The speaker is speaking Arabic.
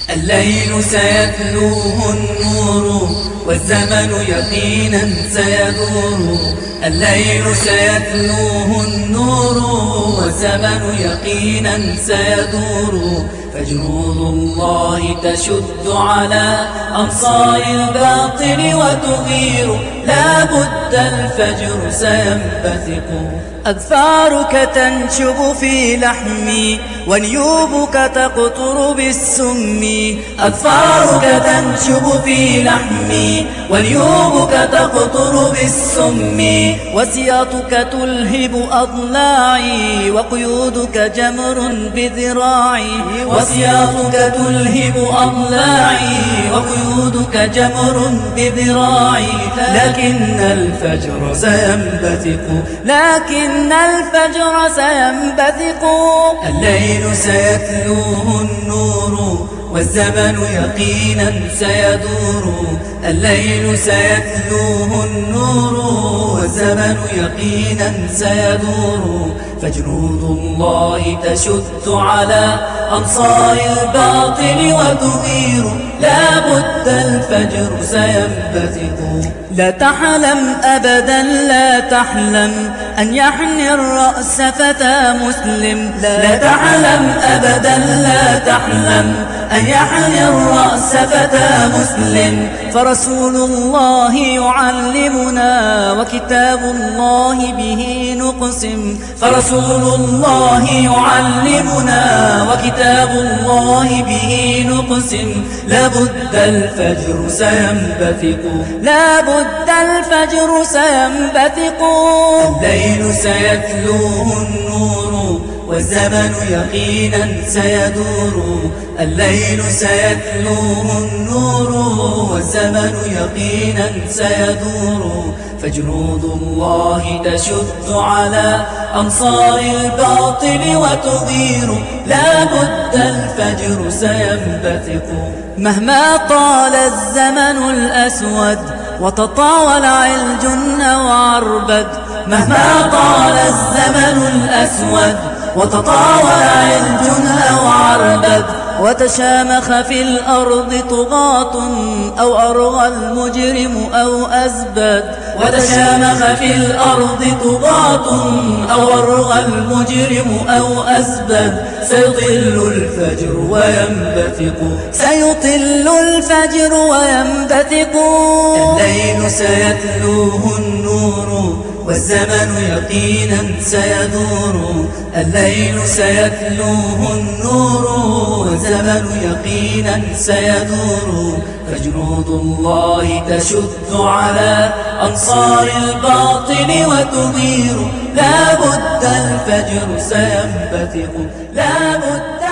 الليل سيتلوه النور والزمن يقينا سيدور. الليل سيتلوه النور والزمن يقينا سيدور. فجنود الله تشد على أنصار الباطل وتغير. لا بد الفجر سينبثق. أظفارك تنشب في لحمي ونيوبك تقطر بالسم. أظفارك تنشب في لحمي ونيوبك تقطر بالسم. وسياطك تلهب أضلاعي وقيودك جمر بذراعي. وسياطك تلهب أضلاعي وقيودك جمر بذراعي. لكن الفجر سينبثق. لكن الفجر سينبثق. الليل سيتلوه النور والزمن يقينا سيدور. الليل سيتلوه النور والزمن يقينا سيدور. فجنود الله تشد على أنصار الباطل وتغير. لا بد الفجر سينبثق. لا تحلم أبدا لا تحلم أن يحني الرأس فتى مسلم. لا تحلم أبدا لا تحلم أن يحني الرأس فتى مسلم. فرسول الله يعلمنا وكتاب الله به نقسم. فرسول الله يعلمنا وكتاب الله به نقسم. لابد الفجر سينبثق. لابد الفجر سينبثق. الليل سيتلوه النور والزمن يقينا سيدور. الليل سيتلوه النور والزمن يقينا سيدور. فجنود الله تشد على أنصار الباطل وتغير. لا بد الفجر سينبثق. مهما طال الزمن الأسود وتطاول علج وعربد. مهما طال الزمن الأسود وتطاول علج وعربد. وتشامخ في الأرض طغاة أو أرغى المجرم أو أزبد. وتشامخ في الأرض طغاة أو أرغى المجرم أو أزبد. سيطل الفجر وينبثق. سيطل الفجر وينبثق. الليل سيتلوه النور والزمن يقينا سيدور. الليل سيتلوه النور والزمن يقينا سيدور. فجنود الله تشد على أنصار الباطل وتغير. لا بد الفجر سينبثق. لا بد